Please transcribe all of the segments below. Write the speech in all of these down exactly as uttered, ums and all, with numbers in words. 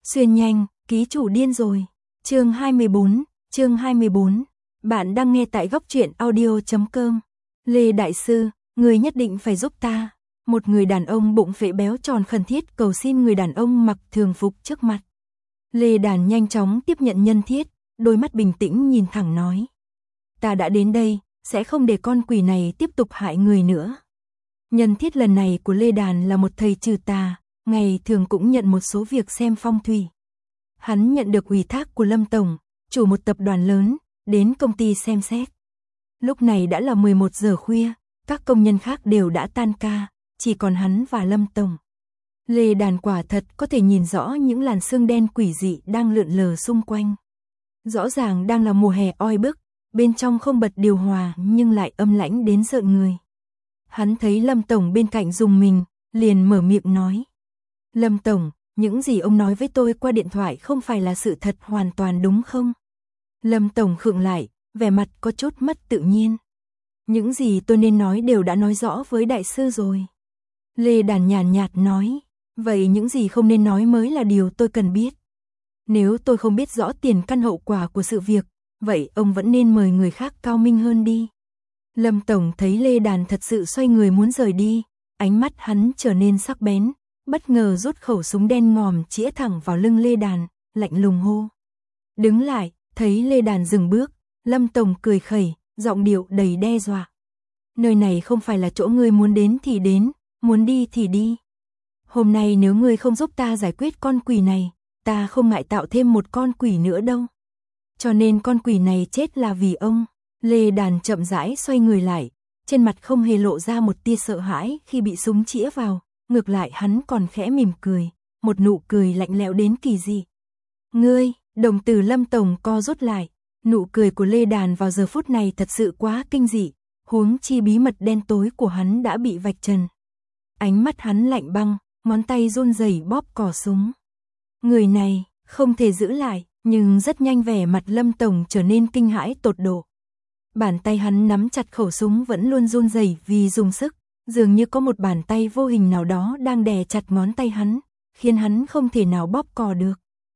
Xuyên nhanh, ký chủ điên rồi. Chương hai mươi bốn, chương hai mươi bốn. Bạn đang nghe tại góc truyện audio chấm com. Lê đại sư, người nhất định phải giúp ta. Một người đàn ông bụng phệ béo tròn khẩn thiết cầu xin người đàn ông mặc thường phục trước mặt. Lê Đàn nhanh chóng tiếp nhận nhân thiết, đôi mắt bình tĩnh nhìn thẳng nói: "Ta đã đến đây, sẽ không để con quỷ này tiếp tục hại người nữa." Nhân thiết lần này của Lê Đàn là một thầy trừ tà, ngày thường cũng nhận một số việc xem phong thủy. Hắn nhận được ủy thác của Lâm Tổng, chủ một tập đoàn lớn, đến công ty xem xét. Lúc này đã là mười một giờ khuya, các công nhân khác đều đã tan ca, chỉ còn hắn và Lâm Tổng. Lê Đàn quả thật có thể nhìn rõ những làn sương đen quỷ dị đang lượn lờ xung quanh. Rõ ràng đang là mùa hè oi bức, bên trong không bật điều hòa nhưng lại âm lãnh đến rợn người. Hắn thấy Lâm Tổng bên cạnh rùng mình, liền mở miệng nói: "Lâm Tổng, những gì ông nói với tôi qua điện thoại không phải là sự thật hoàn toàn đúng không?" Lâm Tổng khựng lại, vẻ mặt có chút mất tự nhiên. "Những gì tôi nên nói đều đã nói rõ với đại sư rồi." Lê Đàn nhàn nhạt nói: "Vậy những gì không nên nói mới là điều tôi cần biết. Nếu tôi không biết rõ tiền căn hậu quả của sự việc, vậy ông vẫn nên mời người khác cao minh hơn đi." Lâm Tổng thấy Lê Đàn thật sự xoay người muốn rời đi, ánh mắt hắn trở nên sắc bén, bất ngờ rút khẩu súng đen ngòm chĩa thẳng vào lưng Lê Đàn, lạnh lùng hô: "Đứng lại!" Thấy Lê Đàn dừng bước, Lâm Tổng cười khẩy, giọng điệu đầy đe dọa: "Nơi này không phải là chỗ ngươi muốn đến thì đến, muốn đi thì đi. Hôm nay nếu ngươi không giúp ta giải quyết con quỷ này, ta không ngại tạo thêm một con quỷ nữa đâu. Cho nên con quỷ này chết là vì ông." Lê Đàn chậm rãi xoay người lại, trên mặt không hề lộ ra một tia sợ hãi khi bị súng chĩa vào, ngược lại hắn còn khẽ mỉm cười, một nụ cười lạnh lẽo đến kỳ dị. "Ngươi!" Đồng tử Lâm Tổng co rút lại, nụ cười của Lê Đàn vào giờ phút này thật sự quá kinh dị, huống chi bí mật đen tối của hắn đã bị vạch trần. Ánh mắt hắn lạnh băng, ngón tay run rẩy bóp cò súng. Người này không thể giữ lại, nhưng rất nhanh vẻ mặt Lâm Tổng trở nên kinh hãi tột độ. Bàn tay hắn nắm chặt khẩu súng vẫn luôn run rẩy vì dùng sức, dường như có một bàn tay vô hình nào đó đang đè chặt ngón tay hắn, khiến hắn không thể nào bóp cò được.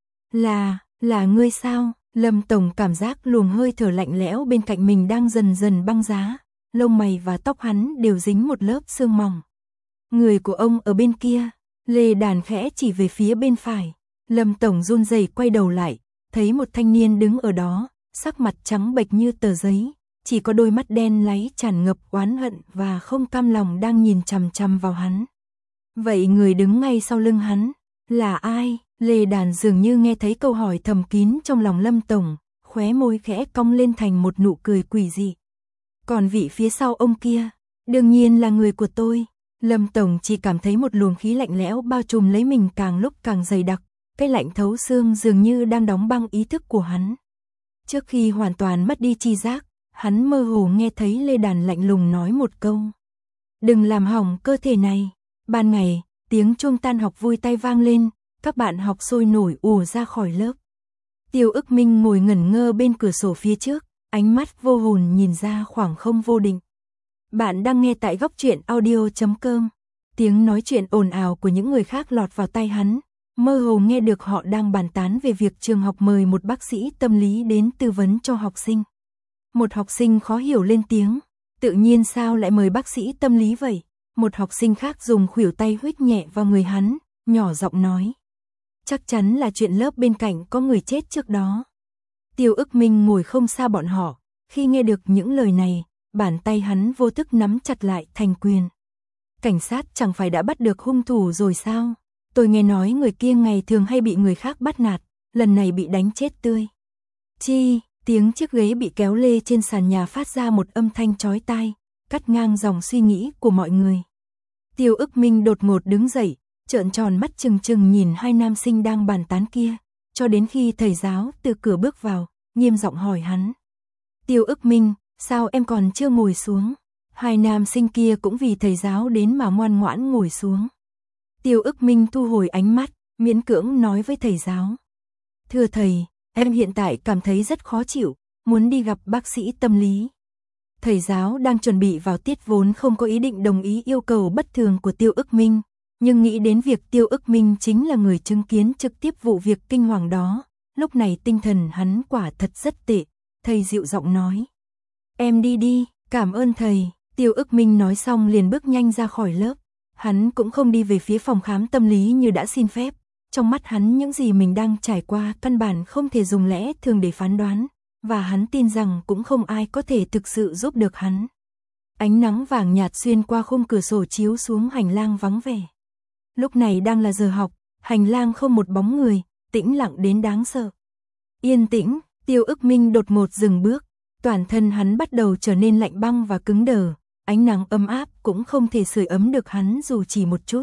"Là, là ngươi sao?" Lâm Tổng cảm giác luồng hơi thở lạnh lẽo bên cạnh mình đang dần dần băng giá, lông mày và tóc hắn đều dính một lớp sương mỏng. "Người của ông ở bên kia." Lê Đàn khẽ chỉ về phía bên phải. Lâm Tổng run rẩy quay đầu lại, thấy một thanh niên đứng ở đó, sắc mặt trắng bệch như tờ giấy, chỉ có đôi mắt đen láy tràn ngập oán hận và không cam lòng đang nhìn chằm chằm vào hắn. Vậy người đứng ngay sau lưng hắn là ai? Lê Đàn dường như nghe thấy câu hỏi thầm kín trong lòng Lâm Tổng, khóe môi khẽ cong lên thành một nụ cười quỷ dị. "Còn vị phía sau ông kia, đương nhiên là người của tôi." Lâm Tổng chỉ cảm thấy một luồng khí lạnh lẽo bao trùm lấy mình càng lúc càng dày đặc, cái lạnh thấu xương dường như đang đóng băng ý thức của hắn. Trước khi hoàn toàn mất đi tri giác, hắn mơ hồ nghe thấy Lê Đàn lạnh lùng nói một câu: "Đừng làm hỏng cơ thể này." Ban ngày, tiếng chuông tan học vui tai vang lên, các bạn học sôi nổi ùa ra khỏi lớp. Tiêu Ức Minh ngồi ngẩn ngơ bên cửa sổ phía trước, ánh mắt vô hồn nhìn ra khoảng không vô định. Bạn đang nghe tại góc truyện audio chấm com. Tiếng nói chuyện ồn ào của những người khác lọt vào tai hắn, mơ hồ nghe được họ đang bàn tán về việc trường học mời một bác sĩ tâm lý đến tư vấn cho học sinh. Một học sinh khó hiểu lên tiếng: "Tự nhiên sao lại mời bác sĩ tâm lý vậy?" Một học sinh khác dùng khuỷu tay huých nhẹ vào người hắn, nhỏ giọng nói: "Chắc chắn là chuyện lớp bên cạnh có người chết trước đó." Tiêu Ức Minh ngồi không xa bọn họ, khi nghe được những lời này, bàn tay hắn vô thức nắm chặt lại thành quyền. "Cảnh sát chẳng phải đã bắt được hung thủ rồi sao? Tôi nghe nói người kia ngày thường hay bị người khác bắt nạt, lần này bị đánh chết tươi." Chi, tiếng chiếc ghế bị kéo lê trên sàn nhà phát ra một âm thanh chói tai, cắt ngang dòng suy nghĩ của mọi người. Tiêu Ức Minh đột ngột đứng dậy, trợn tròn mắt trừng trừng nhìn hai nam sinh đang bàn tán kia, cho đến khi thầy giáo từ cửa bước vào, nghiêm giọng hỏi hắn: "Tiêu Ức Minh, sao em còn chưa ngồi xuống?" Hai nam sinh kia cũng vì thầy giáo đến mà ngoan ngoãn ngồi xuống. Tiêu Ức Minh thu hồi ánh mắt, miễn cưỡng nói với thầy giáo: "Thưa thầy, em hiện tại cảm thấy rất khó chịu, muốn đi gặp bác sĩ tâm lý." Thầy giáo đang chuẩn bị vào tiết vốn không có ý định đồng ý yêu cầu bất thường của Tiêu Ức Minh, Nhưng nghĩ đến việc Tiêu Ức Minh chính là người chứng kiến trực tiếp vụ việc kinh hoàng đó, lúc này tinh thần hắn quả thật rất tệ. Thầy dịu giọng nói. Em đi đi, cảm ơn thầy. Tiêu Ức Minh nói xong liền bước nhanh ra khỏi lớp. Hắn cũng không đi về phía phòng khám tâm lý như đã xin phép. Trong mắt hắn những gì mình đang trải qua căn bản không thể dùng lẽ thường để phán đoán. Và hắn tin rằng cũng không ai có thể thực sự giúp được hắn. Ánh nắng vàng nhạt xuyên qua khung cửa sổ chiếu xuống hành lang vắng vẻ. Lúc này đang là giờ học, hành lang không một bóng người, tĩnh lặng đến đáng sợ. Yên tĩnh, Tiêu Ức Minh đột ngột dừng bước, toàn thân hắn bắt đầu trở nên lạnh băng và cứng đờ, ánh nắng ấm áp cũng không thể sưởi ấm được hắn dù chỉ một chút.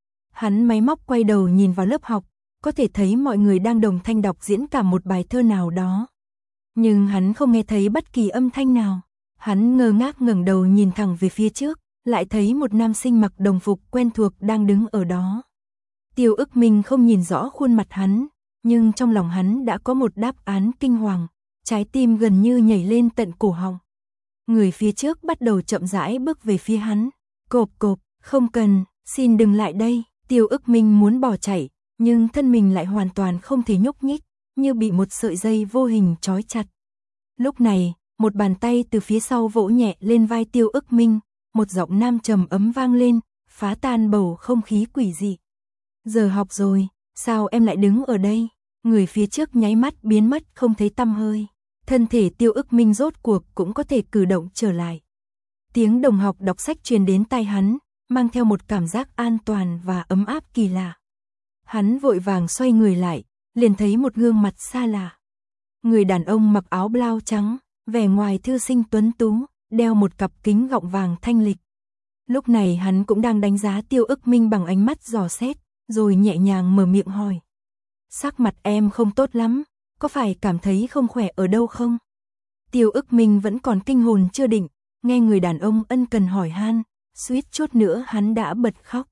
Hắn máy móc quay đầu nhìn vào lớp học, có thể thấy mọi người đang đồng thanh đọc diễn cả một bài thơ nào đó. Nhưng hắn không nghe thấy bất kỳ âm thanh nào. Hắn ngơ ngác ngẩng đầu nhìn thẳng về phía trước, lại thấy một nam sinh mặc đồng phục quen thuộc đang đứng ở đó. Tiêu Ức Minh không nhìn rõ khuôn mặt hắn, nhưng trong lòng hắn đã có một đáp án kinh hoàng, trái tim gần như nhảy lên tận cổ họng. Người phía trước bắt đầu chậm rãi bước về phía hắn. Cộp cộp, không cần, xin đừng lại đây. Tiêu Ức Minh muốn bỏ chạy, nhưng thân mình lại hoàn toàn không thể nhúc nhích, như bị một sợi dây vô hình trói chặt. Lúc này, một bàn tay từ phía sau vỗ nhẹ lên vai Tiêu Ức Minh, một giọng nam trầm ấm vang lên, phá tan bầu không khí quỷ dị. Giờ học rồi, sao em lại đứng ở đây? Người phía trước nháy mắt biến mất không thấy tăm hơi. Thân thể Tiêu Ức Minh rốt cuộc cũng có thể cử động trở lại. Tiếng đồng học đọc sách truyền đến tai hắn, mang theo một cảm giác an toàn và ấm áp kỳ lạ. Hắn vội vàng xoay người lại, liền thấy một gương mặt xa lạ. Người đàn ông mặc áo blau trắng, vẻ ngoài thư sinh tuấn tú, đeo một cặp kính gọng vàng thanh lịch. Lúc này hắn cũng đang đánh giá Tiêu Ức Minh bằng ánh mắt dò xét, rồi nhẹ nhàng mở miệng hỏi. Sắc mặt em không tốt lắm, có phải cảm thấy không khỏe ở đâu không? Tiêu Ức Minh vẫn còn kinh hồn chưa định, nghe người đàn ông ân cần hỏi han, suýt chút nữa hắn đã bật khóc.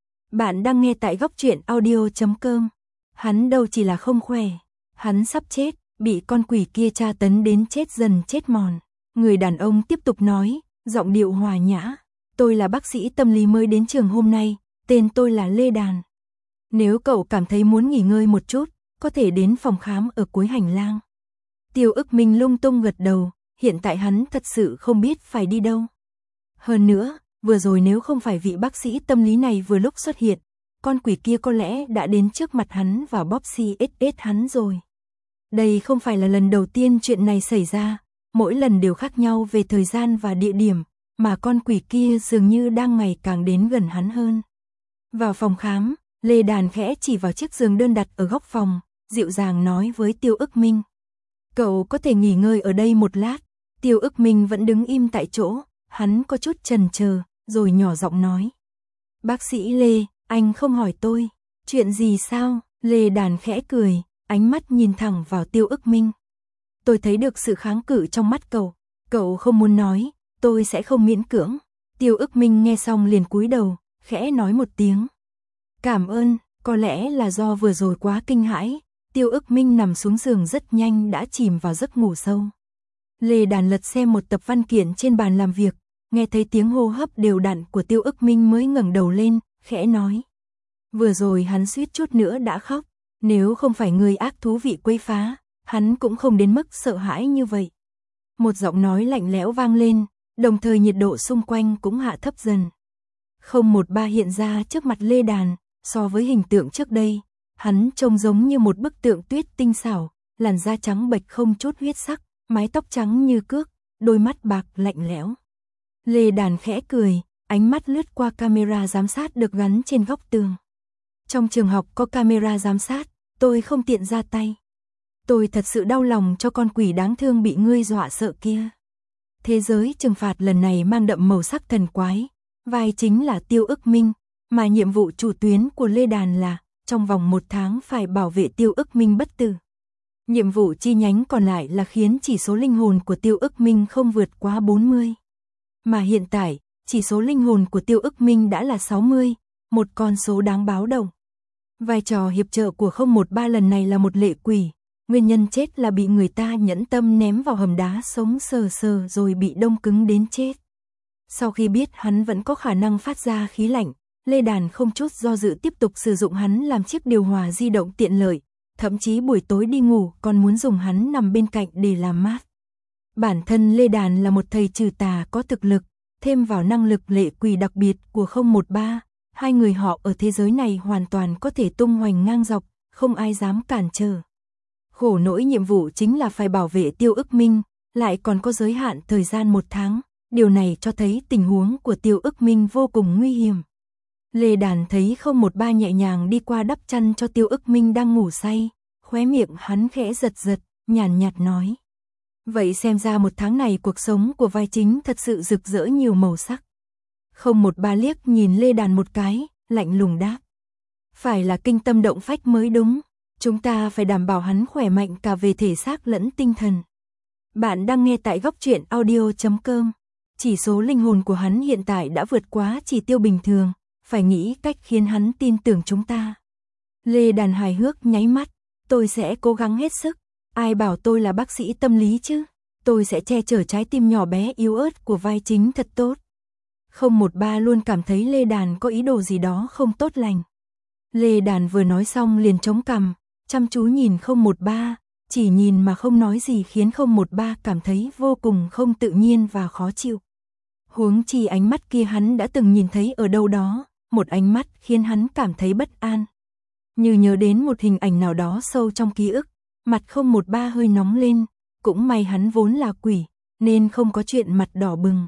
Bạn đang nghe tại góc truyện audio chấm com. Hắn đâu chỉ là không khỏe, hắn sắp chết, bị con quỷ kia tra tấn đến chết dần chết mòn. Người đàn ông tiếp tục nói, giọng điệu hòa nhã. Tôi là bác sĩ tâm lý mới đến trường hôm nay, tên tôi là Lê Đàn. Nếu cậu cảm thấy muốn nghỉ ngơi một chút, có thể đến phòng khám ở cuối hành lang. Tiêu Ức Minh lung tung gật đầu, hiện tại hắn thật sự không biết phải đi đâu. Hơn nữa, vừa rồi nếu không phải vị bác sĩ tâm lý này vừa lúc xuất hiện, con quỷ kia có lẽ đã đến trước mặt hắn và bóp xi ét ét hắn rồi. Đây không phải là lần đầu tiên chuyện này xảy ra, mỗi lần đều khác nhau về thời gian và địa điểm, mà con quỷ kia dường như đang ngày càng đến gần hắn hơn. Vào phòng khám, Lê Đàn khẽ chỉ vào chiếc giường đơn đặt ở góc phòng, dịu dàng nói với Tiêu Ức Minh. Cậu có thể nghỉ ngơi ở đây một lát. Tiêu Ức Minh vẫn đứng im tại chỗ, hắn có chút chần chờ, rồi nhỏ giọng nói. Bác sĩ Lê, anh không hỏi tôi, chuyện gì sao? Lê Đàn khẽ cười, ánh mắt nhìn thẳng vào Tiêu Ức Minh. Tôi thấy được sự kháng cự trong mắt cậu, cậu không muốn nói, tôi sẽ không miễn cưỡng. Tiêu Ức Minh nghe xong liền cúi đầu, khẽ nói một tiếng. Cảm ơn, có lẽ là do vừa rồi quá kinh hãi, Tiêu Ức Minh nằm xuống giường rất nhanh đã chìm vào giấc ngủ sâu. Lê Đàn lật xem một tập văn kiện trên bàn làm việc, nghe thấy tiếng hô hấp đều đặn của Tiêu Ức Minh mới ngẩng đầu lên, khẽ nói. Vừa rồi hắn suýt chút nữa đã khóc, nếu không phải người ác thú vị quấy phá, hắn cũng không đến mức sợ hãi như vậy. Một giọng nói lạnh lẽo vang lên, đồng thời nhiệt độ xung quanh cũng hạ thấp dần. không một ba hiện ra trước mặt Lê Đàn, so với hình tượng trước đây, hắn trông giống như một bức tượng tuyết tinh xảo, làn da trắng bệch không chút huyết sắc, mái tóc trắng như cước, đôi mắt bạc lạnh lẽo. Lê Đàn khẽ cười, ánh mắt lướt qua camera giám sát được gắn trên góc tường. Trong trường học có camera giám sát, tôi không tiện ra tay. Tôi thật sự đau lòng cho con quỷ đáng thương bị ngươi dọa sợ kia. Thế giới trừng phạt lần này mang đậm màu sắc thần quái, vai chính là Tiêu Ức Minh, mà nhiệm vụ chủ tuyến của Lê Đàn là, trong vòng một tháng phải bảo vệ Tiêu Ức Minh bất tử. Nhiệm vụ chi nhánh còn lại là khiến chỉ số linh hồn của Tiêu Ức Minh không vượt quá bốn mươi. Mà hiện tại, chỉ số linh hồn của Tiêu Ức Minh đã là sáu mươi, một con số đáng báo động. Vai trò hiệp trợ của không một ba lần này là một lệ quỷ, nguyên nhân chết là bị người ta nhẫn tâm ném vào hầm đá sống sờ sờ rồi bị đông cứng đến chết. Sau khi biết hắn vẫn có khả năng phát ra khí lạnh, Lê Đàn không chút do dự tiếp tục sử dụng hắn làm chiếc điều hòa di động tiện lợi, thậm chí buổi tối đi ngủ còn muốn dùng hắn nằm bên cạnh để làm mát. Bản thân Lê Đàn là một thầy trừ tà có thực lực, thêm vào năng lực lệ quỷ đặc biệt của không một ba, hai người họ ở thế giới này hoàn toàn có thể tung hoành ngang dọc, không ai dám cản trở. Khổ nỗi nhiệm vụ chính là phải bảo vệ Tiêu Ức Minh, lại còn có giới hạn thời gian một tháng, điều này cho thấy tình huống của Tiêu Ức Minh vô cùng nguy hiểm. Lê Đàn thấy không một ba nhẹ nhàng đi qua đắp chăn cho Tiêu Ức Minh đang ngủ say, khóe miệng hắn khẽ giật giật, nhàn nhạt nói. Vậy xem ra một tháng này cuộc sống của vai chính thật sự rực rỡ nhiều màu sắc. Không một ba liếc nhìn Lê Đàn một cái, lạnh lùng đáp. Phải là kinh tâm động phách mới đúng, chúng ta phải đảm bảo hắn khỏe mạnh cả về thể xác lẫn tinh thần. Bạn đang nghe tại góc truyện audio chấm com. Chỉ số linh hồn của hắn hiện tại đã vượt quá chỉ tiêu bình thường, phải nghĩ cách khiến hắn tin tưởng chúng ta. Lê Đàn hài hước nháy mắt, tôi sẽ cố gắng hết sức, ai bảo tôi là bác sĩ tâm lý chứ, tôi sẽ che chở trái tim nhỏ bé yếu ớt của vai chính thật tốt. Không một ba luôn cảm thấy Lê Đàn có ý đồ gì đó không tốt lành. Lê Đàn vừa nói xong liền chống cằm, chăm chú nhìn không một ba, chỉ nhìn mà không nói gì khiến không một ba cảm thấy vô cùng không tự nhiên và khó chịu. Huống chi ánh mắt kia hắn đã từng nhìn thấy ở đâu đó, một ánh mắt khiến hắn cảm thấy bất an. Như nhớ đến một hình ảnh nào đó sâu trong ký ức, mặt không một ba hơi nóng lên, cũng may hắn vốn là quỷ, nên không có chuyện mặt đỏ bừng.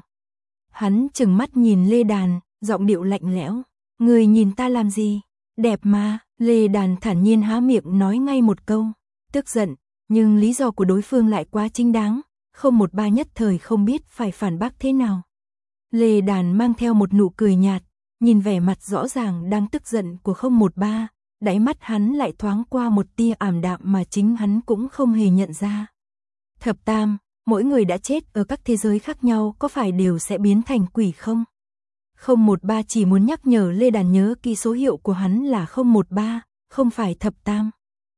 Hắn chừng mắt nhìn Lê Đàn, giọng điệu lạnh lẽo, người nhìn ta làm gì, đẹp mà. Lê Đàn thản nhiên há miệng nói ngay một câu, tức giận, nhưng lý do của đối phương lại quá chính đáng, không một ba nhất thời không biết phải phản bác thế nào. Lê Đàn mang theo một nụ cười nhạt, nhìn vẻ mặt rõ ràng đang tức giận của không một ba, đáy mắt hắn lại thoáng qua một tia ảm đạm mà chính hắn cũng không hề nhận ra. Thập Tam, mỗi người đã chết ở các thế giới khác nhau có phải đều sẽ biến thành quỷ không? Không một ba chỉ muốn nhắc nhở Lê Đàn nhớ kỹ số hiệu của hắn là không một ba, không phải Thập Tam.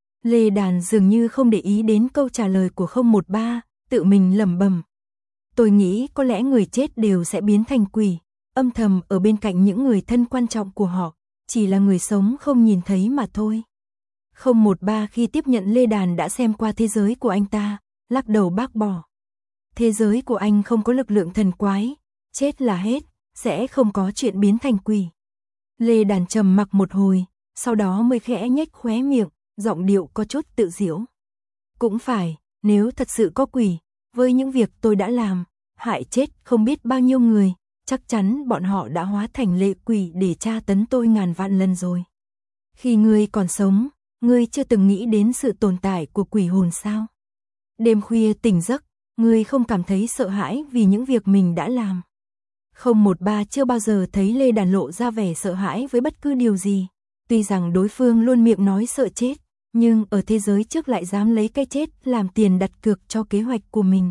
Lê Đàn dường như không để ý đến câu trả lời của không một ba, tự mình lẩm bẩm. Tôi nghĩ có lẽ người chết đều sẽ biến thành quỷ, âm thầm ở bên cạnh những người thân quan trọng của họ, chỉ là người sống không nhìn thấy mà thôi. Không một ba khi tiếp nhận Lê Đàn đã xem qua thế giới của anh ta, lắc đầu bác bỏ. Thế giới của anh không có lực lượng thần quái, chết là hết, sẽ không có chuyện biến thành quỷ. Lê Đàn trầm mặc một hồi, sau đó mới khẽ nhếch khóe miệng, giọng điệu có chút tự giễu. Cũng phải, nếu thật sự có quỷ, với những việc tôi đã làm, hại chết không biết bao nhiêu người, chắc chắn bọn họ đã hóa thành lệ quỷ để tra tấn tôi ngàn vạn lần rồi. Khi ngươi còn sống, ngươi chưa từng nghĩ đến sự tồn tại của quỷ hồn sao? Đêm khuya tỉnh giấc, ngươi không cảm thấy sợ hãi vì những việc mình đã làm. Không một ba chưa bao giờ thấy Lê Đàn lộ ra vẻ sợ hãi với bất cứ điều gì. Tuy rằng đối phương luôn miệng nói sợ chết, nhưng ở thế giới trước lại dám lấy cái chết làm tiền đặt cược cho kế hoạch của mình.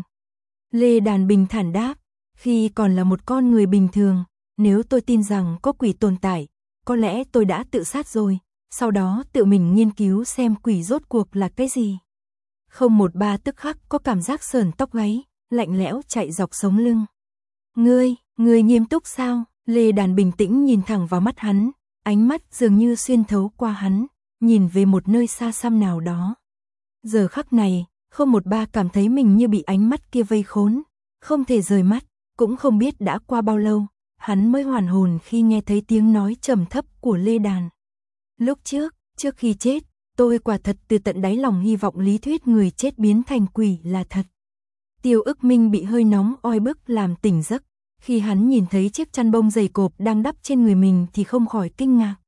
Lê Đàn bình thản đáp, khi còn là một con người bình thường, nếu tôi tin rằng có quỷ tồn tại, có lẽ tôi đã tự sát rồi, sau đó tự mình nghiên cứu xem quỷ rốt cuộc là cái gì. Không một ba tức khắc có cảm giác sờn tóc gáy, lạnh lẽo chạy dọc sống lưng. Ngươi, ngươi nghiêm túc sao? Lê Đàn bình tĩnh nhìn thẳng vào mắt hắn, ánh mắt dường như xuyên thấu qua hắn, nhìn về một nơi xa xăm nào đó. Giờ khắc này, không một ba cảm thấy mình như bị ánh mắt kia vây khốn, không thể rời mắt, cũng không biết đã qua bao lâu, hắn mới hoàn hồn khi nghe thấy tiếng nói trầm thấp của Lê Đàn. Lúc trước, trước khi chết, tôi quả thật từ tận đáy lòng hy vọng lý thuyết người chết biến thành quỷ là thật. Tiêu Ức Minh bị hơi nóng oi bức làm tỉnh giấc, khi hắn nhìn thấy chiếc chăn bông dày cộp đang đắp trên người mình thì không khỏi kinh ngạc.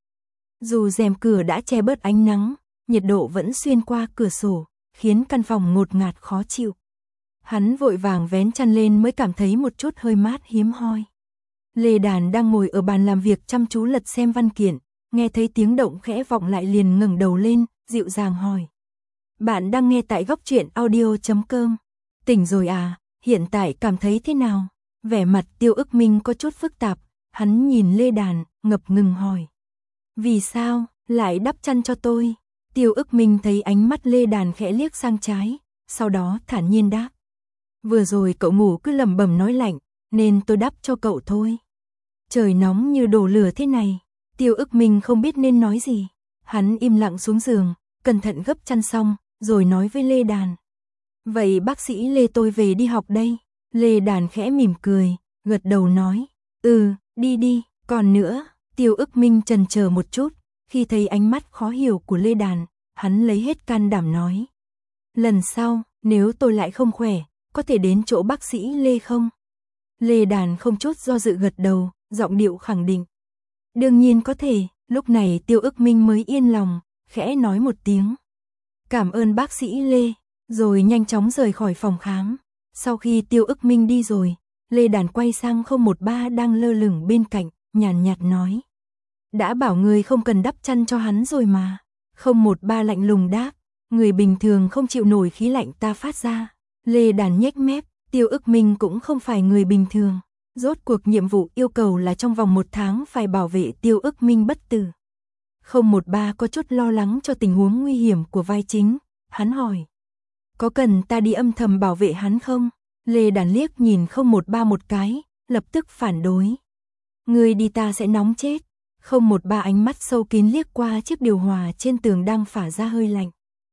Dù rèm cửa đã che bớt ánh nắng, nhiệt độ vẫn xuyên qua cửa sổ, khiến căn phòng ngột ngạt khó chịu. Hắn vội vàng vén chăn lên mới cảm thấy một chút hơi mát hiếm hoi. Lê Đàn đang ngồi ở bàn làm việc chăm chú lật xem văn kiện, nghe thấy tiếng động khẽ vọng lại liền ngẩng đầu lên, dịu dàng hỏi. Bạn đang nghe tại góc truyện audio chấm com. Tỉnh rồi à, hiện tại cảm thấy thế nào? Vẻ mặt Tiêu Ức Minh có chút phức tạp, hắn nhìn Lê Đàn, ngập ngừng hỏi. Vì sao, lại đắp chăn cho tôi? Tiêu Ức Minh thấy ánh mắt Lê Đàn khẽ liếc sang trái, sau đó thản nhiên đáp. Vừa rồi cậu ngủ cứ lẩm bẩm nói lạnh, nên tôi đắp cho cậu thôi. Trời nóng như đổ lửa thế này, Tiêu Ức Minh không biết nên nói gì. Hắn im lặng xuống giường, cẩn thận gấp chăn xong, rồi nói với Lê Đàn. Vậy bác sĩ Lê tôi về đi học đây. Lê Đàn khẽ mỉm cười, gật đầu nói. Ừ, đi đi, còn nữa. Tiêu Ức Minh chần chờ một chút, khi thấy ánh mắt khó hiểu của Lê Đàn, hắn lấy hết can đảm nói. Lần sau, nếu tôi lại không khỏe, có thể đến chỗ bác sĩ Lê không? Lê Đàn không chút do dự gật đầu, giọng điệu khẳng định. Đương nhiên có thể. Lúc này Tiêu Ức Minh mới yên lòng, khẽ nói một tiếng. Cảm ơn bác sĩ Lê, rồi nhanh chóng rời khỏi phòng khám. Sau khi Tiêu Ức Minh đi rồi, Lê Đàn quay sang không một ba đang lơ lửng bên cạnh, nhàn nhạt nói. Đã bảo người không cần đắp chăn cho hắn rồi mà. Không một ba lạnh lùng đáp, người bình thường không chịu nổi khí lạnh ta phát ra. Lê Đàn nhếch mép, Tiêu Ức Minh cũng không phải người bình thường. Rốt cuộc nhiệm vụ yêu cầu là trong vòng một tháng phải bảo vệ Tiêu Ức Minh bất tử. Không một ba có chút lo lắng cho tình huống nguy hiểm của vai chính, hắn hỏi. Có cần ta đi âm thầm bảo vệ hắn không? Lê Đàn liếc nhìn không một ba một cái, lập tức phản đối. Người đi ta sẽ nóng chết. Không một ba ánh mắt sâu kín liếc qua chiếc điều hòa trên tường đang phả ra hơi lạnh.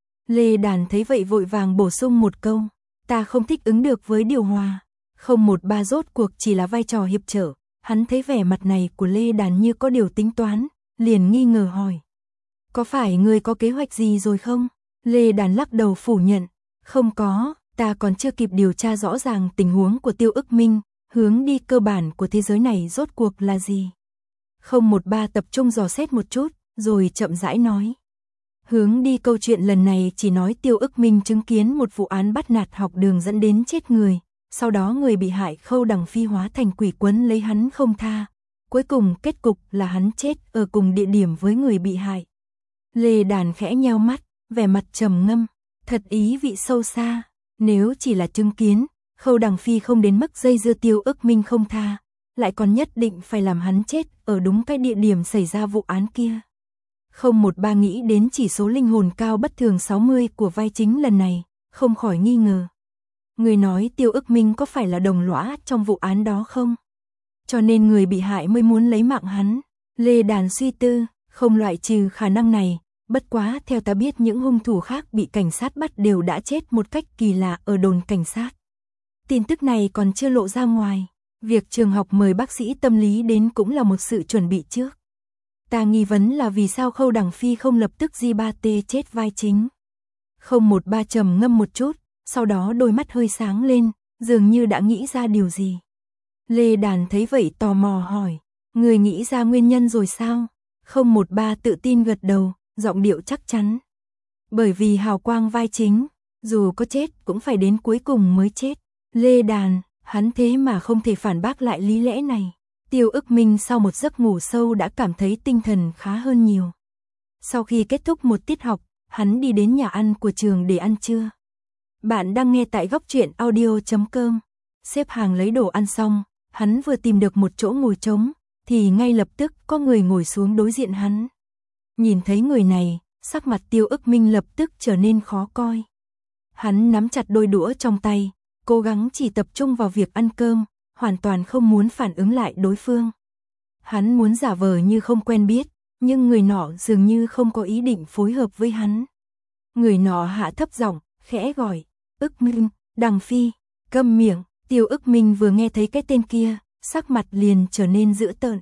Lê Đàn thấy vậy vội vàng bổ sung một câu. Ta không thích ứng được với điều hòa. Không một ba rốt cuộc chỉ là vai trò hiệp trợ. Hắn thấy vẻ mặt này của Lê Đàn như có điều tính toán, liền nghi ngờ hỏi. Có phải ngươi có kế hoạch gì rồi không? Lê Đàn lắc đầu phủ nhận. Không có, ta còn chưa kịp điều tra rõ ràng tình huống của Tiêu Ức Minh, hướng đi cơ bản của thế giới này rốt cuộc là gì. Không một ba tập trung dò xét một chút, rồi chậm rãi nói. Hướng đi câu chuyện lần này chỉ nói Tiêu Ức Minh chứng kiến một vụ án bắt nạt học đường dẫn đến chết người. Sau đó người bị hại Khâu Đằng Phi hóa thành quỷ quấn lấy hắn không tha. Cuối cùng kết cục là hắn chết ở cùng địa điểm với người bị hại. Lê Đàn khẽ nheo mắt, vẻ mặt trầm ngâm, thật ý vị sâu xa. Nếu chỉ là chứng kiến, Khâu Đằng Phi không đến mức dây dưa Tiêu Ức Minh không tha, lại còn nhất định phải làm hắn chết ở đúng cái địa điểm xảy ra vụ án kia. Không một ba nghĩ đến chỉ số linh hồn cao bất thường sáu mươi của vai chính lần này, không khỏi nghi ngờ. Người nói Tiêu Ức Minh có phải là đồng lõa trong vụ án đó không? Cho nên người bị hại mới muốn lấy mạng hắn. Lê Đàn suy tư, không loại trừ khả năng này, bất quá theo ta biết những hung thủ khác bị cảnh sát bắt đều đã chết một cách kỳ lạ ở đồn cảnh sát. Tin tức này còn chưa lộ ra ngoài, việc trường học mời bác sĩ tâm lý đến cũng là một sự chuẩn bị trước. Ta nghi vấn là vì sao Khâu Đằng Phi không lập tức G ba T chết vai chính. Không một ba trầm ngâm một chút, sau đó đôi mắt hơi sáng lên, dường như đã nghĩ ra điều gì. Lê Đàn thấy vậy tò mò hỏi, người nghĩ ra nguyên nhân rồi sao? Không một ba tự tin gật đầu, giọng điệu chắc chắn. Bởi vì hào quang vai chính, dù có chết cũng phải đến cuối cùng mới chết. Lê Đàn, hắn thế mà không thể phản bác lại lý lẽ này. Tiêu Ức Minh sau một giấc ngủ sâu đã cảm thấy tinh thần khá hơn nhiều. Sau khi kết thúc một tiết học, hắn đi đến nhà ăn của trường để ăn trưa. Bạn đang nghe tại góc truyện audio chấm com. Xếp hàng lấy đồ ăn xong, hắn vừa tìm được một chỗ ngồi trống, thì ngay lập tức có người ngồi xuống đối diện hắn. Nhìn thấy người này, sắc mặt Tiêu Ức Minh lập tức trở nên khó coi. Hắn nắm chặt đôi đũa trong tay, cố gắng chỉ tập trung vào việc ăn cơm, hoàn toàn không muốn phản ứng lại đối phương. Hắn muốn giả vờ như không quen biết, nhưng người nọ dường như không có ý định phối hợp với hắn. Người nọ hạ thấp giọng, khẽ gọi, Ức Minh, Đằng Phi, câm miệng. Tiêu Ức Minh vừa nghe thấy cái tên kia, sắc mặt liền trở nên dữ tợn.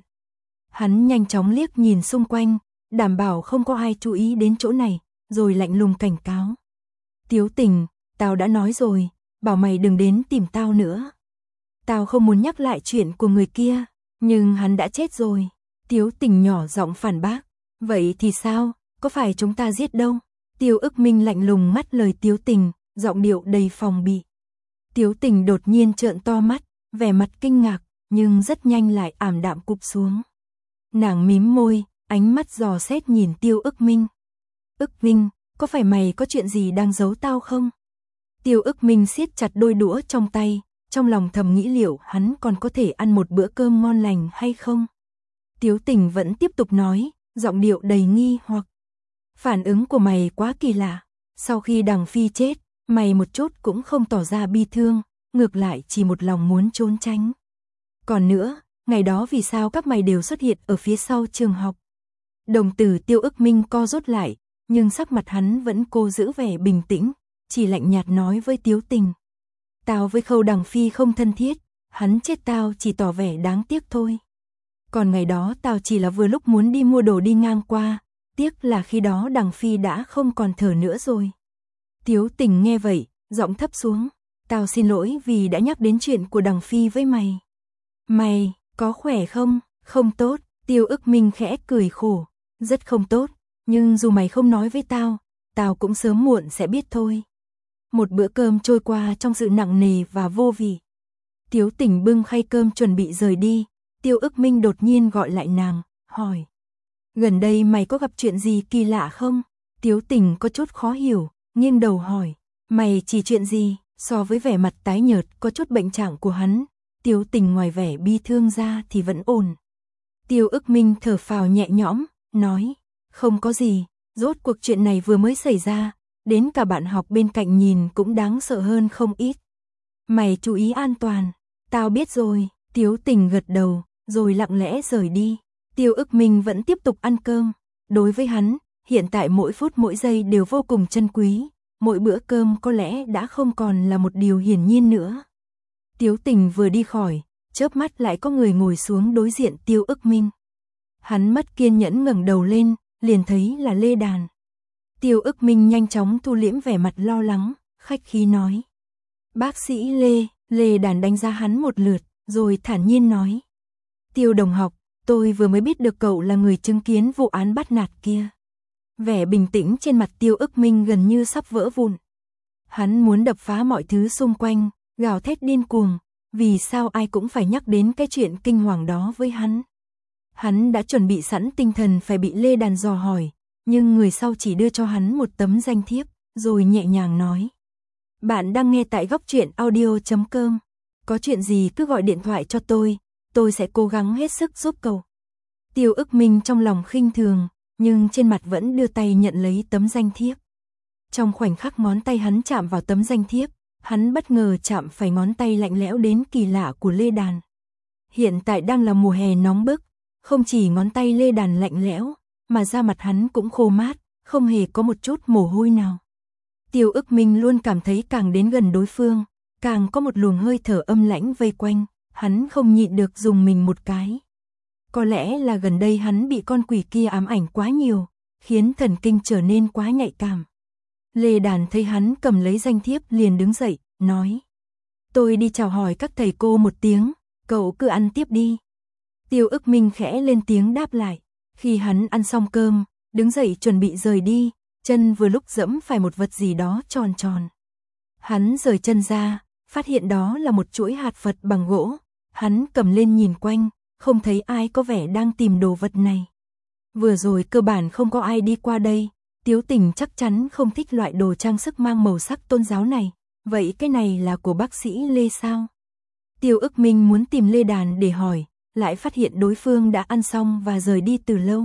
Hắn nhanh chóng liếc nhìn xung quanh, đảm bảo không có ai chú ý đến chỗ này, rồi lạnh lùng cảnh cáo. Tiếu Tình, tao đã nói rồi, bảo mày đừng đến tìm tao nữa. Tao không muốn nhắc lại chuyện của người kia, nhưng hắn đã chết rồi. Tiếu Tình nhỏ giọng phản bác. Vậy thì sao, có phải chúng ta giết đâu? Tiêu Ức Minh lạnh lùng ngắt lời Tiếu Tình, giọng điệu đầy phòng bị. Tiếu Tình đột nhiên trợn to mắt, vẻ mặt kinh ngạc, nhưng rất nhanh lại ảm đạm cụp xuống. Nàng mím môi, ánh mắt dò xét nhìn Tiêu Ức Minh. Ức Minh, có phải mày có chuyện gì đang giấu tao không? Tiêu Ức Minh siết chặt đôi đũa trong tay, trong lòng thầm nghĩ liệu hắn còn có thể ăn một bữa cơm ngon lành hay không? Tiếu Tình vẫn tiếp tục nói, giọng điệu đầy nghi hoặc. Phản ứng của mày quá kỳ lạ, sau khi Đằng Phi chết, mày một chút cũng không tỏ ra bi thương, ngược lại chỉ một lòng muốn trốn tránh. Còn nữa, ngày đó vì sao các mày đều xuất hiện ở phía sau trường học? Đồng tử Tiêu Ức Minh co rút lại, nhưng sắc mặt hắn vẫn cố giữ vẻ bình tĩnh, chỉ lạnh nhạt nói với Tiếu Tình. Tao với Khâu Đằng Phi không thân thiết, hắn chết tao chỉ tỏ vẻ đáng tiếc thôi. Còn ngày đó tao chỉ là vừa lúc muốn đi mua đồ đi ngang qua, tiếc là khi đó Đằng Phi đã không còn thở nữa rồi. Tiếu Tình nghe vậy, giọng thấp xuống. Tao xin lỗi vì đã nhắc đến chuyện của Đằng Phi với mày. Mày, có khỏe không? Không tốt. Tiêu Ức Minh khẽ cười khổ. Rất không tốt, nhưng dù mày không nói với tao, tao cũng sớm muộn sẽ biết thôi. Một bữa cơm trôi qua trong sự nặng nề và vô vị. Tiếu Tình bưng khay cơm chuẩn bị rời đi, Tiêu Ức Minh đột nhiên gọi lại nàng, hỏi. Gần đây mày có gặp chuyện gì kỳ lạ không? Tiếu Tình có chút khó hiểu, nghiêng đầu hỏi. Mày chỉ chuyện gì? So với vẻ mặt tái nhợt có chút bệnh trạng của hắn, Tiếu Tình ngoài vẻ bi thương ra thì vẫn ổn. Tiêu Ức Minh thở phào nhẹ nhõm, nói. Không có gì, rốt cuộc chuyện này vừa mới xảy ra, đến cả bạn học bên cạnh nhìn cũng đáng sợ hơn không ít. Mày chú ý an toàn. Tao biết rồi. Tiếu Tình gật đầu, rồi lặng lẽ rời đi. Tiêu Ức Minh vẫn tiếp tục ăn cơm. Đối với hắn, hiện tại mỗi phút mỗi giây đều vô cùng chân quý. Mỗi bữa cơm có lẽ đã không còn là một điều hiển nhiên nữa. Tiếu Tình vừa đi khỏi, chớp mắt lại có người ngồi xuống đối diện Tiêu Ức Minh. Hắn mất kiên nhẫn ngẩng đầu lên, liền thấy là Lê Đàn. Tiêu Ức Minh nhanh chóng thu liễm vẻ mặt lo lắng, khách khí nói. Bác sĩ Lê, Lê Đàn đánh giá hắn một lượt, rồi thản nhiên nói. Tiêu đồng học, tôi vừa mới biết được cậu là người chứng kiến vụ án bắt nạt kia. Vẻ bình tĩnh trên mặt Tiêu Ức Minh gần như sắp vỡ vụn. Hắn muốn đập phá mọi thứ xung quanh, gào thét điên cuồng, vì sao ai cũng phải nhắc đến cái chuyện kinh hoàng đó với hắn. Hắn đã chuẩn bị sẵn tinh thần phải bị Lê Đàn dò hỏi, nhưng người sau chỉ đưa cho hắn một tấm danh thiếp, rồi nhẹ nhàng nói. Bạn đang nghe tại góc truyện audio chấm com. Có chuyện gì cứ gọi điện thoại cho tôi, tôi sẽ cố gắng hết sức giúp cậu. Tiêu Ức Minh trong lòng khinh thường, nhưng trên mặt vẫn đưa tay nhận lấy tấm danh thiếp. Trong khoảnh khắc ngón tay hắn chạm vào tấm danh thiếp, hắn bất ngờ chạm phải ngón tay lạnh lẽo đến kỳ lạ của Lê Đàn. Hiện tại đang là mùa hè nóng bức, không chỉ ngón tay Lê Đàn lạnh lẽo, mà da mặt hắn cũng khô mát, không hề có một chút mồ hôi nào. Tiêu Ức Minh luôn cảm thấy càng đến gần đối phương, càng có một luồng hơi thở âm lãnh vây quanh, hắn không nhịn được dùng mình một cái. Có lẽ là gần đây hắn bị con quỷ kia ám ảnh quá nhiều, khiến thần kinh trở nên quá nhạy cảm. Lê Đàn thấy hắn cầm lấy danh thiếp liền đứng dậy, nói. Tôi đi chào hỏi các thầy cô một tiếng, cậu cứ ăn tiếp đi. Tiêu Ức Minh khẽ lên tiếng đáp lại. Khi hắn ăn xong cơm, đứng dậy chuẩn bị rời đi, chân vừa lúc dẫm phải một vật gì đó tròn tròn. Hắn rời chân ra, phát hiện đó là một chuỗi hạt Phật bằng gỗ. Hắn cầm lên nhìn quanh, không thấy ai có vẻ đang tìm đồ vật này. Vừa rồi cơ bản không có ai đi qua đây, Tiếu Tình chắc chắn không thích loại đồ trang sức mang màu sắc tôn giáo này. Vậy cái này là của bác sĩ Lê sao? Tiêu Ức Minh muốn tìm Lê Đàn để hỏi, lại phát hiện đối phương đã ăn xong và rời đi từ lâu.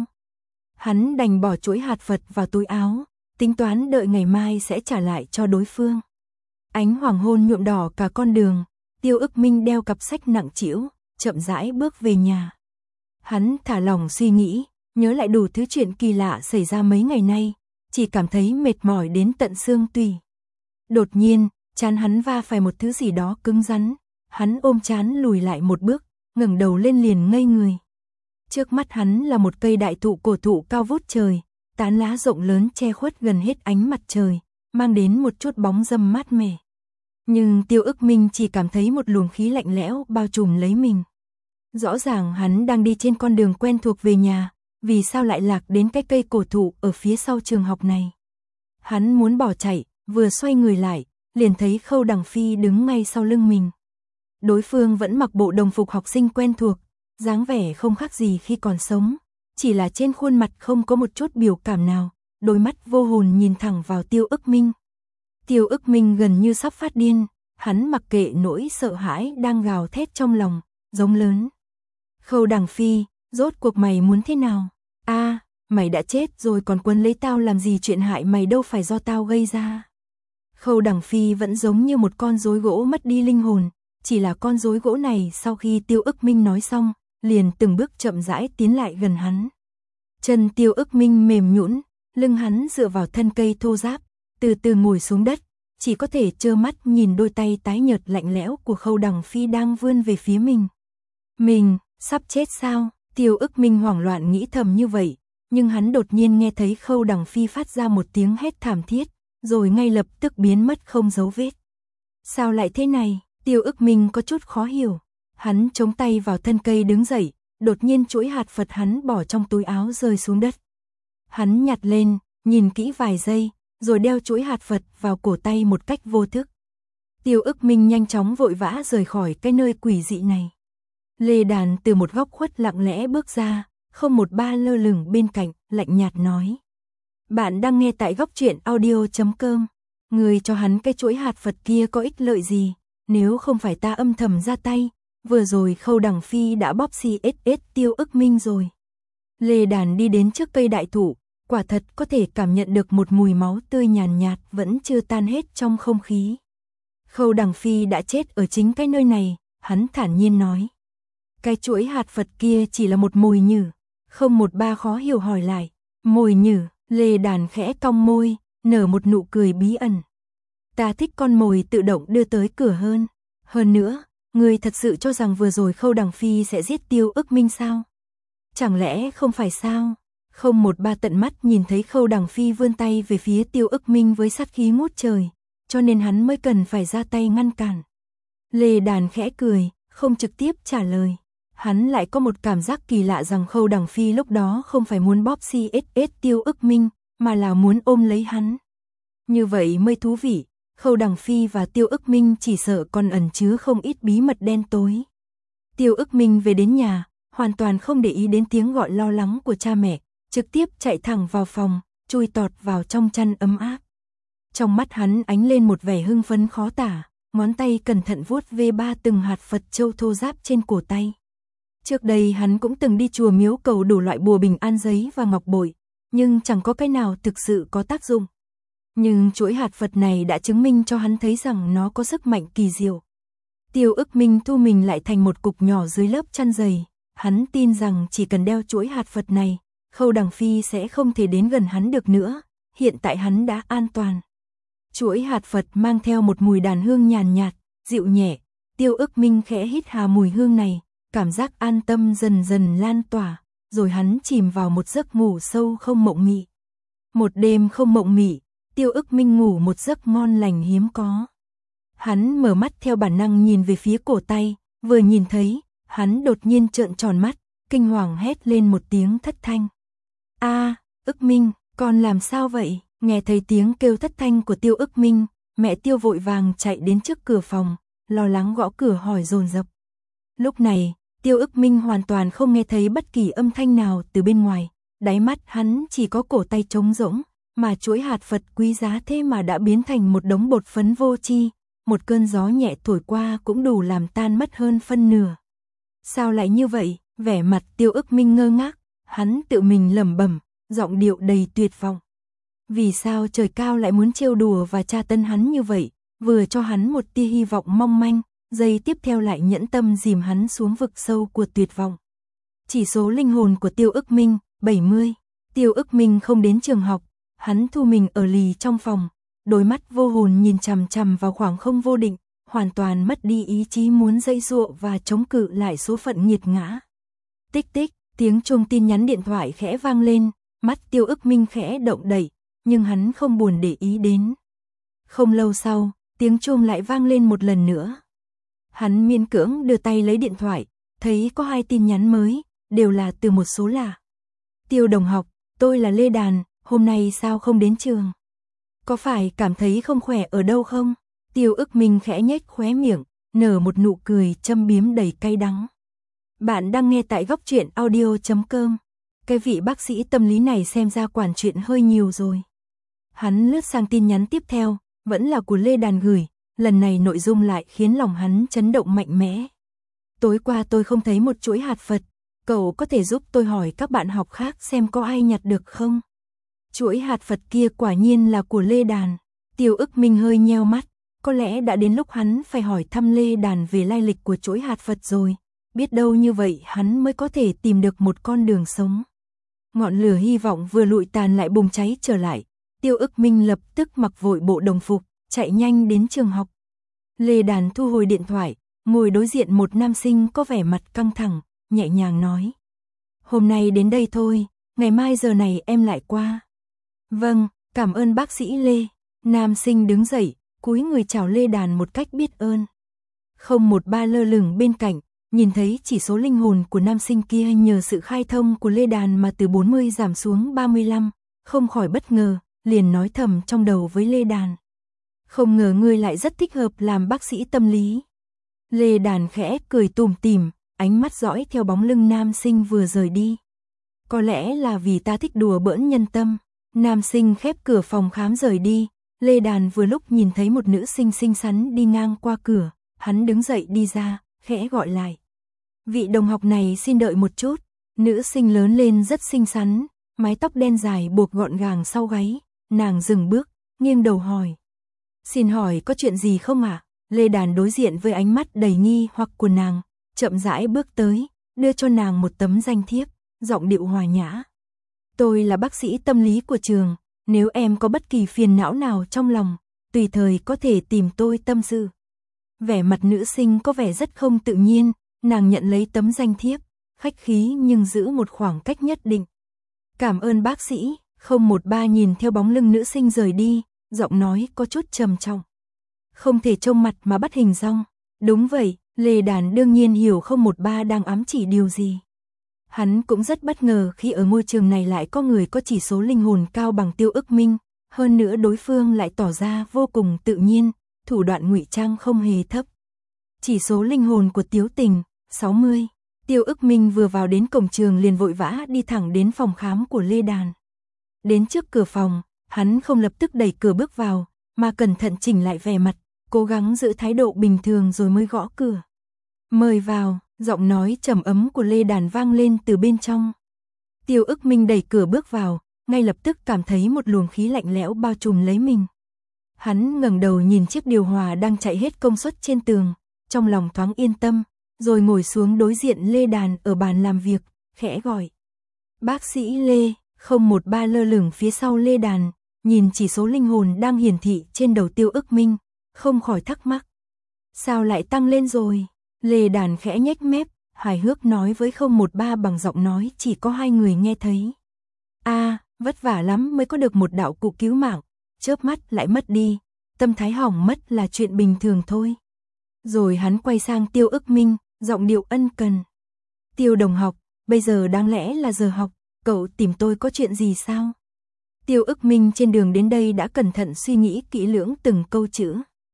Hắn đành bỏ chuỗi hạt Phật vào túi áo, tính toán đợi ngày mai sẽ trả lại cho đối phương. Ánh hoàng hôn nhuộm đỏ cả con đường, Tiêu Ức Minh đeo cặp sách nặng trĩu, chậm rãi bước về nhà. Hắn thả lỏng suy nghĩ, nhớ lại đủ thứ chuyện kỳ lạ xảy ra mấy ngày nay, chỉ cảm thấy mệt mỏi đến tận xương tủy. Đột nhiên, trán hắn va phải một thứ gì đó cứng rắn, hắn ôm trán lùi lại một bước, ngẩng đầu lên liền ngây người. Trước mắt hắn là một cây đại thụ cổ thụ cao vút trời, tán lá rộng lớn che khuất gần hết ánh mặt trời, mang đến một chút bóng râm mát mẻ. Nhưng Tiêu Ức Minh chỉ cảm thấy một luồng khí lạnh lẽo bao trùm lấy mình. Rõ ràng hắn đang đi trên con đường quen thuộc về nhà, vì sao lại lạc đến cái cây cổ thụ ở phía sau trường học này. Hắn muốn bỏ chạy, vừa xoay người lại, liền thấy Khâu Đằng Phi đứng ngay sau lưng mình. Đối phương vẫn mặc bộ đồng phục học sinh quen thuộc, dáng vẻ không khác gì khi còn sống, chỉ là trên khuôn mặt không có một chút biểu cảm nào, đôi mắt vô hồn nhìn thẳng vào Tiêu Ức Minh. Tiêu Ức Minh gần như sắp phát điên, hắn mặc kệ nỗi sợ hãi đang gào thét trong lòng, giống lớn. Khâu Đằng Phi, rốt cuộc mày muốn thế nào? A, à, mày đã chết rồi còn quấn lấy tao làm gì, chuyện hại mày đâu phải do tao gây ra. Khâu Đằng Phi vẫn giống như một con rối gỗ mất đi linh hồn, chỉ là con rối gỗ này sau khi Tiêu Ức Minh nói xong, liền từng bước chậm rãi tiến lại gần hắn. Chân Tiêu Ức Minh mềm nhũn, lưng hắn dựa vào thân cây thô ráp, từ từ ngồi xuống đất, chỉ có thể trơ mắt nhìn đôi tay tái nhợt lạnh lẽo của Khâu Đằng Phi đang vươn về phía mình. Mình, sắp chết sao? Tiêu Ức Minh hoảng loạn nghĩ thầm như vậy, nhưng hắn đột nhiên nghe thấy Khâu Đằng Phi phát ra một tiếng hét thảm thiết, rồi ngay lập tức biến mất không dấu vết. Sao lại thế này? Tiêu Ức Minh có chút khó hiểu. Hắn chống tay vào thân cây đứng dậy, đột nhiên chuỗi hạt Phật hắn bỏ trong túi áo rơi xuống đất. Hắn nhặt lên, nhìn kỹ vài giây, rồi đeo chuỗi hạt Phật vào cổ tay một cách vô thức. Tiêu Ức Minh nhanh chóng vội vã rời khỏi cái nơi quỷ dị này. Lê Đàn từ một góc khuất lặng lẽ bước ra, không một ba lơ lửng bên cạnh, lạnh nhạt nói. Bạn đang nghe tại góc truyện audio chấm com. Người cho hắn cái chuỗi hạt Phật kia có ích lợi gì, nếu không phải ta âm thầm ra tay, vừa rồi Khâu Đằng Phi đã bóp xê ét ét Tiêu Ức Minh rồi. Lê Đàn đi đến trước cây đại thụ, quả thật có thể cảm nhận được một mùi máu tươi nhàn nhạt vẫn chưa tan hết trong không khí. Khâu Đằng Phi đã chết ở chính cái nơi này, hắn thản nhiên nói. Cái chuỗi hạt Phật kia chỉ là một mồi nhử, không một ba khó hiểu hỏi lại. Mồi nhử, Lê Đàn khẽ cong môi, nở một nụ cười bí ẩn. Ta thích con mồi tự động đưa tới cửa hơn. Hơn nữa, người thật sự cho rằng vừa rồi Khâu Đằng Phi sẽ giết Tiêu Ức Minh sao? Chẳng lẽ không phải sao? Không một ba tận mắt nhìn thấy Khâu Đằng Phi vươn tay về phía Tiêu Ức Minh với sát khí ngút trời, cho nên hắn mới cần phải ra tay ngăn cản. Lê Đàn khẽ cười, không trực tiếp trả lời. Hắn lại có một cảm giác kỳ lạ rằng Khâu Đằng Phi lúc đó không phải muốn bóp xê ét ét Tiêu Ức Minh, mà là muốn ôm lấy hắn. Như vậy mới thú vị, Khâu Đằng Phi và Tiêu Ức Minh chỉ sợ còn ẩn chứa không ít bí mật đen tối. Tiêu Ức Minh về đến nhà, hoàn toàn không để ý đến tiếng gọi lo lắng của cha mẹ, trực tiếp chạy thẳng vào phòng, chui tọt vào trong chăn ấm áp. Trong mắt hắn ánh lên một vẻ hưng phấn khó tả, ngón tay cẩn thận vuốt ve ba từng hạt Phật châu thô ráp trên cổ tay. Trước đây hắn cũng từng đi chùa miếu cầu đủ loại bùa bình an giấy và ngọc bội, nhưng chẳng có cái nào thực sự có tác dụng. Nhưng chuỗi hạt Phật này đã chứng minh cho hắn thấy rằng nó có sức mạnh kỳ diệu. Tiêu Ức Minh thu mình lại thành một cục nhỏ dưới lớp chăn dày, hắn tin rằng chỉ cần đeo chuỗi hạt Phật này, Khâu Đằng Phi sẽ không thể đến gần hắn được nữa, hiện tại hắn đã an toàn. Chuỗi hạt Phật mang theo một mùi đàn hương nhàn nhạt, dịu nhẹ, Tiêu Ức Minh khẽ hít hà mùi hương này, cảm giác an tâm dần dần lan tỏa, rồi hắn chìm vào một giấc ngủ sâu không mộng mị. Một đêm không mộng mị, Tiêu Ức Minh ngủ một giấc ngon lành hiếm có. Hắn mở mắt theo bản năng nhìn về phía cổ tay, vừa nhìn thấy, hắn đột nhiên trợn tròn mắt, kinh hoàng hét lên một tiếng thất thanh. A, Ức Minh, con làm sao vậy? Nghe thấy tiếng kêu thất thanh của Tiêu Ức Minh, mẹ Tiêu vội vàng chạy đến trước cửa phòng, lo lắng gõ cửa hỏi dồn dập. Lúc này, Tiêu Ức Minh hoàn toàn không nghe thấy bất kỳ âm thanh nào từ bên ngoài, đáy mắt hắn chỉ có cổ tay trống rỗng, mà chuỗi hạt Phật quý giá thế mà đã biến thành một đống bột phấn vô tri, một cơn gió nhẹ thổi qua cũng đủ làm tan mất hơn phân nửa. Sao lại như vậy? Vẻ mặt Tiêu Ức Minh ngơ ngác, hắn tự mình lẩm bẩm, giọng điệu đầy tuyệt vọng. Vì sao trời cao lại muốn trêu đùa và tra tấn hắn như vậy, vừa cho hắn một tia hy vọng mong manh, giây tiếp theo lại nhẫn tâm dìm hắn xuống vực sâu của tuyệt vọng. Chỉ số linh hồn của Tiêu Ức Minh, bảy mươi. Tiêu Ức Minh không đến trường học, hắn thu mình ở lì trong phòng, đôi mắt vô hồn nhìn chằm chằm vào khoảng không vô định, hoàn toàn mất đi ý chí muốn dây dụa và chống cự lại số phận nghiệt ngã. Tích tích, tiếng chuông tin nhắn điện thoại khẽ vang lên, mắt Tiêu Ức Minh khẽ động đậy, nhưng hắn không buồn để ý đến. Không lâu sau, tiếng chuông lại vang lên một lần nữa. Hắn miễn cưỡng đưa tay lấy điện thoại, thấy có hai tin nhắn mới, đều là từ một số lạ. Tiêu đồng học, tôi là Lê Đàn, hôm nay sao không đến trường? Có phải cảm thấy không khỏe ở đâu không? Tiêu Ức Minh khẽ nhếch khóe miệng, nở một nụ cười châm biếm đầy cay đắng. Bạn đang nghe tại góc truyện audio chấm com. Cái vị bác sĩ tâm lý này xem ra quản chuyện hơi nhiều rồi. Hắn lướt sang tin nhắn tiếp theo, vẫn là của Lê Đàn gửi, lần này nội dung lại khiến lòng hắn chấn động mạnh mẽ. Tối qua tôi không thấy một chuỗi hạt Phật, cậu có thể giúp tôi hỏi các bạn học khác xem có ai nhặt được không? Chuỗi hạt Phật kia quả nhiên là của Lê Đàn. Tiêu Ức Minh hơi nheo mắt, có lẽ đã đến lúc hắn phải hỏi thăm Lê Đàn về lai lịch của chuỗi hạt Phật rồi, biết đâu như vậy hắn mới có thể tìm được một con đường sống. Ngọn lửa hy vọng vừa lụi tàn lại bùng cháy trở lại. Tiêu Ức Minh lập tức mặc vội bộ đồng phục, chạy nhanh đến trường học. Lê Đàn thu hồi điện thoại, ngồi đối diện một nam sinh có vẻ mặt căng thẳng, nhẹ nhàng nói. Hôm nay đến đây thôi, ngày mai giờ này em lại qua. Vâng, cảm ơn bác sĩ Lê. Nam sinh đứng dậy, cúi người chào Lê Đàn một cách biết ơn. không một ba lơ lửng bên cạnh, nhìn thấy chỉ số linh hồn của nam sinh kia nhờ sự khai thông của Lê Đàn mà từ bốn mươi giảm xuống ba mươi lăm, không khỏi bất ngờ, liền nói thầm trong đầu với Lê Đàn. Không ngờ ngươi lại rất thích hợp làm bác sĩ tâm lý. Lê Đàn khẽ cười tủm tỉm, ánh mắt dõi theo bóng lưng nam sinh vừa rời đi. Có lẽ là vì ta thích đùa bỡn nhân tâm. Nam sinh khép cửa phòng khám rời đi. Lê Đàn vừa lúc nhìn thấy một nữ sinh xinh xắn đi ngang qua cửa. Hắn đứng dậy đi ra, khẽ gọi lại. Vị đồng học này xin đợi một chút. Nữ sinh lớn lên rất xinh xắn, mái tóc đen dài buộc gọn gàng sau gáy. Nàng dừng bước, nghiêng đầu hỏi. Xin hỏi có chuyện gì không ạ? À? Lê Đàn đối diện với ánh mắt đầy nghi hoặc của nàng, chậm rãi bước tới, đưa cho nàng một tấm danh thiếp, giọng điệu hòa nhã. Tôi là bác sĩ tâm lý của trường, nếu em có bất kỳ phiền não nào trong lòng, tùy thời có thể tìm tôi tâm sự. Vẻ mặt nữ sinh có vẻ rất không tự nhiên, nàng nhận lấy tấm danh thiếp, khách khí nhưng giữ một khoảng cách nhất định. Cảm ơn bác sĩ. không một ba nhìn theo bóng lưng nữ sinh rời đi, giọng nói có chút trầm trọng. Không thể trông mặt mà bắt hình dong. Đúng vậy, Lê Đàn đương nhiên hiểu không một ba đang ám chỉ điều gì. Hắn cũng rất bất ngờ khi ở ngôi trường này lại có người có chỉ số linh hồn cao bằng Tiêu Ức Minh, hơn nữa đối phương lại tỏ ra vô cùng tự nhiên, thủ đoạn ngụy trang không hề thấp. Chỉ số linh hồn của Tiếu Tình, sáu mươi. Tiêu Ức Minh vừa vào đến cổng trường liền vội vã đi thẳng đến phòng khám của Lê Đàn. Đến trước cửa phòng, hắn không lập tức đẩy cửa bước vào, mà cẩn thận chỉnh lại vẻ mặt, cố gắng giữ thái độ bình thường rồi mới gõ cửa. Mời vào, giọng nói trầm ấm của Lê Đàn vang lên từ bên trong. Tiêu Ức Minh đẩy cửa bước vào, ngay lập tức cảm thấy một luồng khí lạnh lẽo bao trùm lấy mình. Hắn ngẩng đầu nhìn chiếc điều hòa đang chạy hết công suất trên tường, trong lòng thoáng yên tâm, rồi ngồi xuống đối diện Lê Đàn ở bàn làm việc, khẽ gọi. Bác sĩ Lê. không một ba lơ lửng phía sau Lê Đàn, nhìn chỉ số linh hồn đang hiển thị trên đầu Tiêu Ức Minh, không khỏi thắc mắc. Sao lại tăng lên rồi? Lê Đàn khẽ nhếch mép, hài hước nói với không một ba bằng giọng nói chỉ có hai người nghe thấy. A, à, vất vả lắm mới có được một đạo cụ cứu mạng, chớp mắt lại mất đi, tâm thái hỏng mất là chuyện bình thường thôi. Rồi hắn quay sang Tiêu Ức Minh, giọng điệu ân cần. Tiêu đồng học, bây giờ đáng lẽ là giờ học, cậu tìm tôi có chuyện gì sao? Tiêu Ức Minh trên đường đến đây đã cẩn thận suy nghĩ kỹ lưỡng từng câu chữ.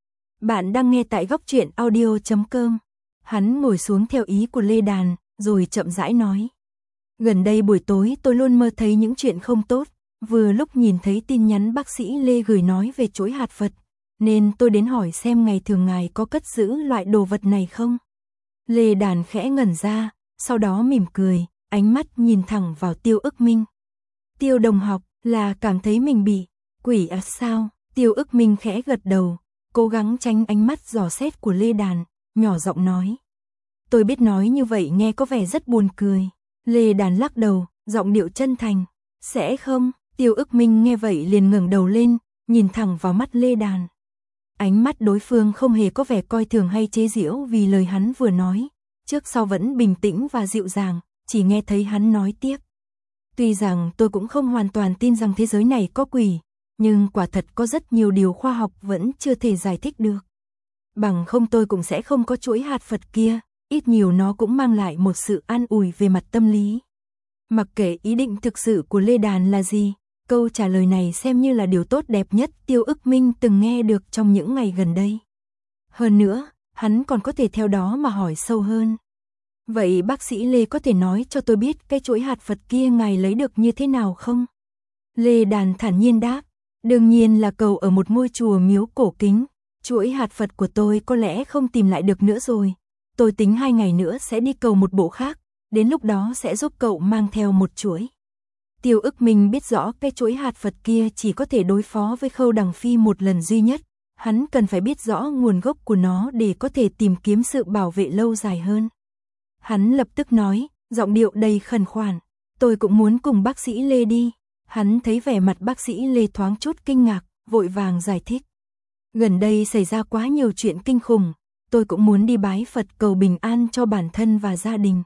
Bạn đang nghe tại góc truyện audio chấm com. Hắn ngồi xuống theo ý của Lê Đàn, rồi chậm rãi nói. Gần đây buổi tối tôi luôn mơ thấy những chuyện không tốt, vừa lúc nhìn thấy tin nhắn bác sĩ Lê gửi nói về chuỗi hạt Phật, nên tôi đến hỏi xem ngày thường ngài có cất giữ loại đồ vật này không? Lê Đàn khẽ ngẩn ra, sau đó mỉm cười, ánh mắt nhìn thẳng vào Tiêu Ức Minh. Tiêu đồng học, là cảm thấy mình bị quỷ à sao? Tiêu Ức Minh khẽ gật đầu, cố gắng tránh ánh mắt dò xét của Lê Đàn, nhỏ giọng nói. Tôi biết nói như vậy nghe có vẻ rất buồn cười. Lê Đàn lắc đầu, giọng điệu chân thành. Sẽ không? Tiêu Ức Minh nghe vậy liền ngẩng đầu lên, nhìn thẳng vào mắt Lê Đàn. Ánh mắt đối phương không hề có vẻ coi thường hay chế giễu vì lời hắn vừa nói, trước sau vẫn bình tĩnh và dịu dàng, chỉ nghe thấy hắn nói tiếp. Tuy rằng tôi cũng không hoàn toàn tin rằng thế giới này có quỷ, nhưng quả thật có rất nhiều điều khoa học vẫn chưa thể giải thích được. Bằng không tôi cũng sẽ không có chuỗi hạt Phật kia, ít nhiều nó cũng mang lại một sự an ủi về mặt tâm lý. Mặc kệ ý định thực sự của Lê Đàn là gì, câu trả lời này xem như là điều tốt đẹp nhất Tiêu Ức Minh từng nghe được trong những ngày gần đây. Hơn nữa, hắn còn có thể theo đó mà hỏi sâu hơn. Vậy bác sĩ Lê có thể nói cho tôi biết cái chuỗi hạt Phật kia ngài lấy được như thế nào không? Lê Đàn thản nhiên đáp, đương nhiên là cầu ở một ngôi chùa miếu cổ kính, chuỗi hạt Phật của tôi có lẽ không tìm lại được nữa rồi. Tôi tính hai ngày nữa sẽ đi cầu một bộ khác, đến lúc đó sẽ giúp cậu mang theo một chuỗi. Tiêu Ức Minh biết rõ cái chuỗi hạt Phật kia chỉ có thể đối phó với Khâu Đằng Phi một lần duy nhất, hắn cần phải biết rõ nguồn gốc của nó để có thể tìm kiếm sự bảo vệ lâu dài hơn. Hắn lập tức nói, giọng điệu đầy khẩn khoản, Tôi cũng muốn cùng bác sĩ Lê đi. Hắn thấy vẻ mặt bác sĩ Lê thoáng chút kinh ngạc, vội vàng giải thích. Gần đây xảy ra quá nhiều chuyện kinh khủng, tôi cũng muốn đi bái Phật cầu bình an cho bản thân và gia đình.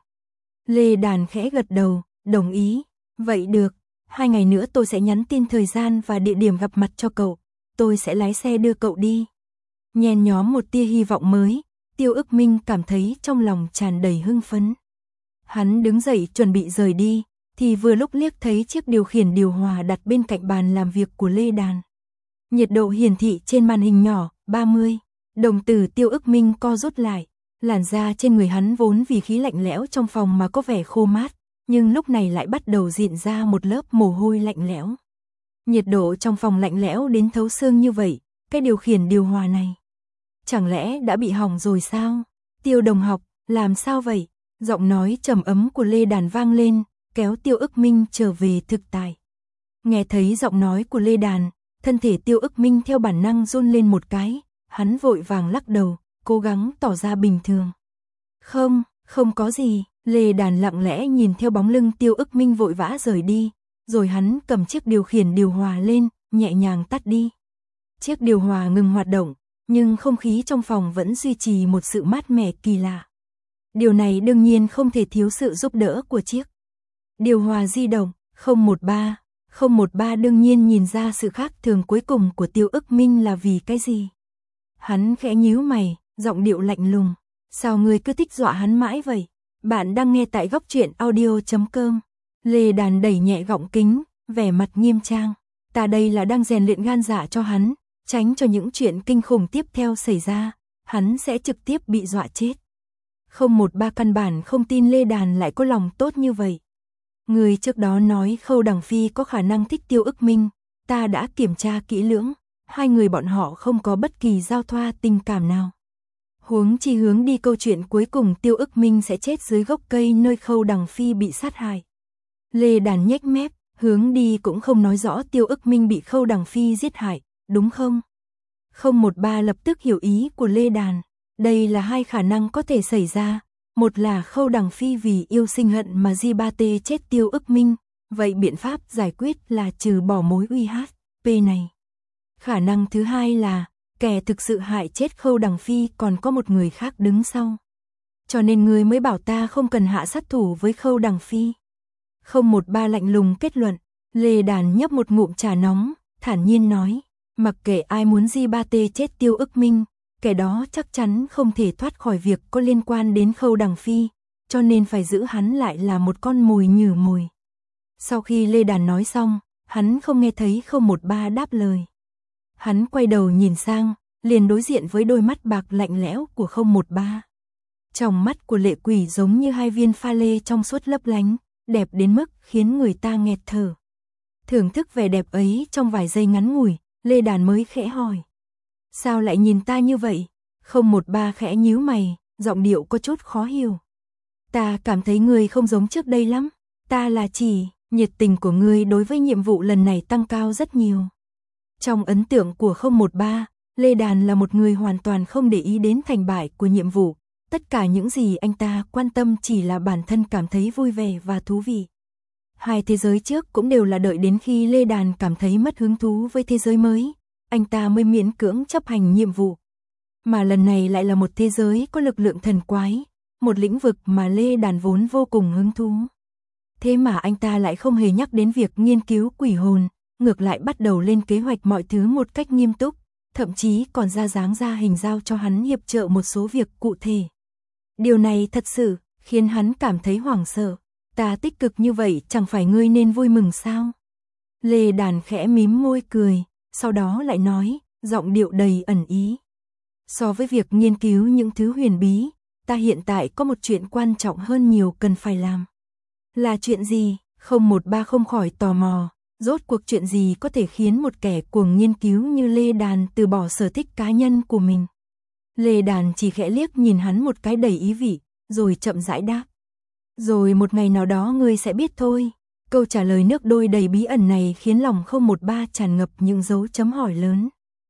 Lê Đàn khẽ gật đầu, đồng ý. Vậy được, hai ngày nữa tôi sẽ nhắn tin thời gian và địa điểm gặp mặt cho cậu. Tôi sẽ lái xe đưa cậu đi. Nhen nhóm một tia hy vọng mới, Tiêu Ức Minh cảm thấy trong lòng tràn đầy hưng phấn. Hắn đứng dậy chuẩn bị rời đi, thì vừa lúc liếc thấy chiếc điều khiển điều hòa đặt bên cạnh bàn làm việc của Lê Đàn. Nhiệt độ hiển thị trên màn hình nhỏ, ba mươi. Đồng tử Tiêu Ức Minh co rút lại, làn da trên người hắn vốn vì khí lạnh lẽo trong phòng mà có vẻ khô mát, nhưng lúc này lại bắt đầu diện ra một lớp mồ hôi lạnh lẽo. Nhiệt độ trong phòng lạnh lẽo đến thấu xương như vậy, cái điều khiển điều hòa này chẳng lẽ đã bị hỏng rồi sao? Tiêu đồng học, làm sao vậy? Giọng nói trầm ấm của Lê Đàn vang lên, kéo Tiêu Ức Minh trở về thực tại. Nghe thấy giọng nói của Lê Đàn, thân thể Tiêu Ức Minh theo bản năng run lên một cái, hắn vội vàng lắc đầu, cố gắng tỏ ra bình thường. Không, không có gì. Lê Đàn lặng lẽ nhìn theo bóng lưng Tiêu Ức Minh vội vã rời đi, rồi hắn cầm chiếc điều khiển điều hòa lên, nhẹ nhàng tắt đi. Chiếc điều hòa ngừng hoạt động, nhưng không khí trong phòng vẫn duy trì một sự mát mẻ kỳ lạ. Điều này đương nhiên không thể thiếu sự giúp đỡ của chiếc điều hòa di động không một ba. không một ba đương nhiên nhìn ra sự khác thường cuối cùng của Tiêu Ức Minh là vì cái gì. Hắn khẽ nhíu mày, giọng điệu lạnh lùng. Sao ngươi cứ thích dọa hắn mãi vậy? Bạn đang nghe tại góc truyện audio chấm com. Lê Đàn đẩy nhẹ gọng kính, vẻ mặt nghiêm trang. Ta đây là đang rèn luyện gan dạ cho hắn, tránh cho những chuyện kinh khủng tiếp theo xảy ra, hắn sẽ trực tiếp bị dọa chết. không một ba căn bản không tin Lê Đàn lại có lòng tốt như vậy. Người trước đó nói Khâu Đằng Phi có khả năng thích Tiêu Ức Minh, ta đã kiểm tra kỹ lưỡng, hai người bọn họ không có bất kỳ giao thoa tình cảm nào. Huống chi hướng đi câu chuyện cuối cùng Tiêu Ức Minh sẽ chết dưới gốc cây nơi Khâu Đằng Phi bị sát hại. Lê Đàn nhếch mép, hướng đi cũng không nói rõ Tiêu Ức Minh bị Khâu Đằng Phi giết hại, đúng không? không một ba lập tức hiểu ý của Lê Đàn. Đây là hai khả năng có thể xảy ra. Một là Khâu Đằng Phi vì yêu sinh hận mà Di Ba Tê chết Tiêu Ức Minh. Vậy biện pháp giải quyết là trừ bỏ mối uy hiếp này. Khả năng thứ hai là kẻ thực sự hại chết Khâu Đằng Phi còn có một người khác đứng sau. Cho nên ngươi mới bảo ta không cần hạ sát thủ với Khâu Đằng Phi. không một ba lạnh lùng kết luận. Lê Đàn nhấp một ngụm trà nóng, thản nhiên nói. Mặc kệ ai muốn Di Ba Tê chết Tiêu Ức Minh, kẻ đó chắc chắn không thể thoát khỏi việc có liên quan đến Khâu Đằng Phi, cho nên phải giữ hắn lại là một con mồi nhử mồi. Sau khi Lê Đàn nói xong, hắn không nghe thấy không một ba đáp lời. Hắn quay đầu nhìn sang, liền đối diện với đôi mắt bạc lạnh lẽo của không một ba. Trong mắt của Lệ Quỷ giống như hai viên pha lê trong suốt lấp lánh, đẹp đến mức khiến người ta nghẹt thở. Thưởng thức vẻ đẹp ấy trong vài giây ngắn ngủi, Lê Đàn mới khẽ hỏi. Sao lại nhìn ta như vậy? không một ba khẽ nhíu mày, giọng điệu có chút khó hiểu. Ta cảm thấy ngươi không giống trước đây lắm. Ta là chỉ, nhiệt tình của ngươi đối với nhiệm vụ lần này tăng cao rất nhiều. Trong ấn tượng của không một ba, Lê Đàn là một người hoàn toàn không để ý đến thành bại của nhiệm vụ. Tất cả những gì anh ta quan tâm chỉ là bản thân cảm thấy vui vẻ và thú vị. Hai thế giới trước cũng đều là đợi đến khi Lê Đàn cảm thấy mất hứng thú với thế giới mới, anh ta mới miễn cưỡng chấp hành nhiệm vụ. Mà lần này lại là một thế giới có lực lượng thần quái, một lĩnh vực mà Lê Đàn vốn vô cùng hứng thú. Thế mà anh ta lại không hề nhắc đến việc nghiên cứu quỷ hồn, ngược lại bắt đầu lên kế hoạch mọi thứ một cách nghiêm túc, thậm chí còn ra dáng ra hình giao cho hắn hiệp trợ một số việc cụ thể. Điều này thật sự khiến hắn cảm thấy hoảng sợ. Ta tích cực như vậy chẳng phải ngươi nên vui mừng sao? Lê Đàn khẽ mím môi cười, sau đó lại nói, giọng điệu đầy ẩn ý. So với việc nghiên cứu những thứ huyền bí, ta hiện tại có một chuyện quan trọng hơn nhiều cần phải làm. Là chuyện gì? không một ba không khỏi tò mò, rốt cuộc chuyện gì có thể khiến một kẻ cuồng nghiên cứu như Lê Đàn từ bỏ sở thích cá nhân của mình. Lê Đàn chỉ khẽ liếc nhìn hắn một cái đầy ý vị, rồi chậm rãi đáp. Rồi một ngày nào đó ngươi sẽ biết thôi. Câu trả lời nước đôi đầy bí ẩn này khiến lòng không một ba tràn ngập những dấu chấm hỏi lớn.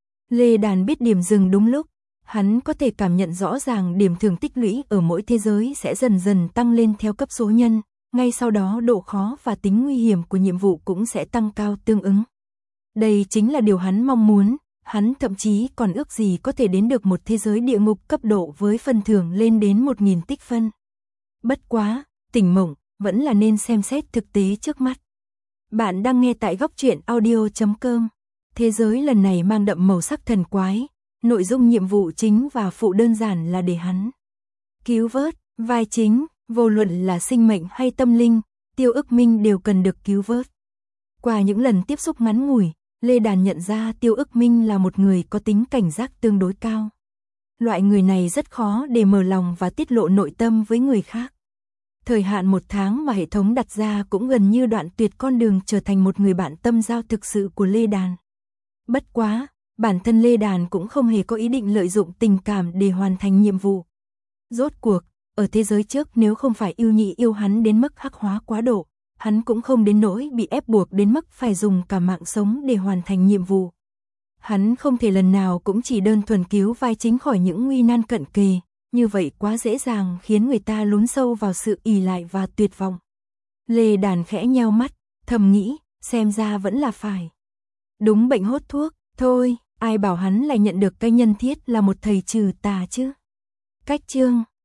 Lê Đàn biết điểm dừng đúng lúc, hắn có thể cảm nhận rõ ràng điểm thường tích lũy ở mỗi thế giới sẽ dần dần tăng lên theo cấp số nhân, ngay sau đó độ khó và tính nguy hiểm của nhiệm vụ cũng sẽ tăng cao tương ứng. Đây chính là điều hắn mong muốn, hắn thậm chí còn ước gì có thể đến được một thế giới địa ngục cấp độ với phần thưởng lên đến một nghìn tích phân. Bất quá, tỉnh mộng, vẫn là nên xem xét thực tế trước mắt. Bạn đang nghe tại góc truyện audio chấm com. Thế giới lần này mang đậm màu sắc thần quái, nội dung nhiệm vụ chính và phụ đơn giản là để hắn cứu vớt. Vai chính, vô luận là sinh mệnh hay tâm linh, Tiêu Ức Minh đều cần được cứu vớt. Qua những lần tiếp xúc ngắn ngủi, Lê Đàn nhận ra Tiêu Ức Minh là một người có tính cảnh giác tương đối cao. Loại người này rất khó để mở lòng và tiết lộ nội tâm với người khác. Thời hạn một tháng mà hệ thống đặt ra cũng gần như đoạn tuyệt con đường trở thành một người bạn tâm giao thực sự của Lê Đàn. Bất quá, bản thân Lê Đàn cũng không hề có ý định lợi dụng tình cảm để hoàn thành nhiệm vụ. Rốt cuộc, ở thế giới trước nếu không phải yêu nhị yêu hắn đến mức hắc hóa quá độ, hắn cũng không đến nỗi bị ép buộc đến mức phải dùng cả mạng sống để hoàn thành nhiệm vụ. Hắn không thể lần nào cũng chỉ đơn thuần cứu vai chính khỏi những nguy nan cận kề, như vậy quá dễ dàng khiến người ta lún sâu vào sự ỷ lại và tuyệt vọng. Lê Đàn khẽ nheo mắt, thầm nghĩ, xem ra vẫn là phải. Đúng bệnh hốt thuốc, thôi, ai bảo hắn lại nhận được cái nhân thiết là một thầy trừ tà chứ. Cách chương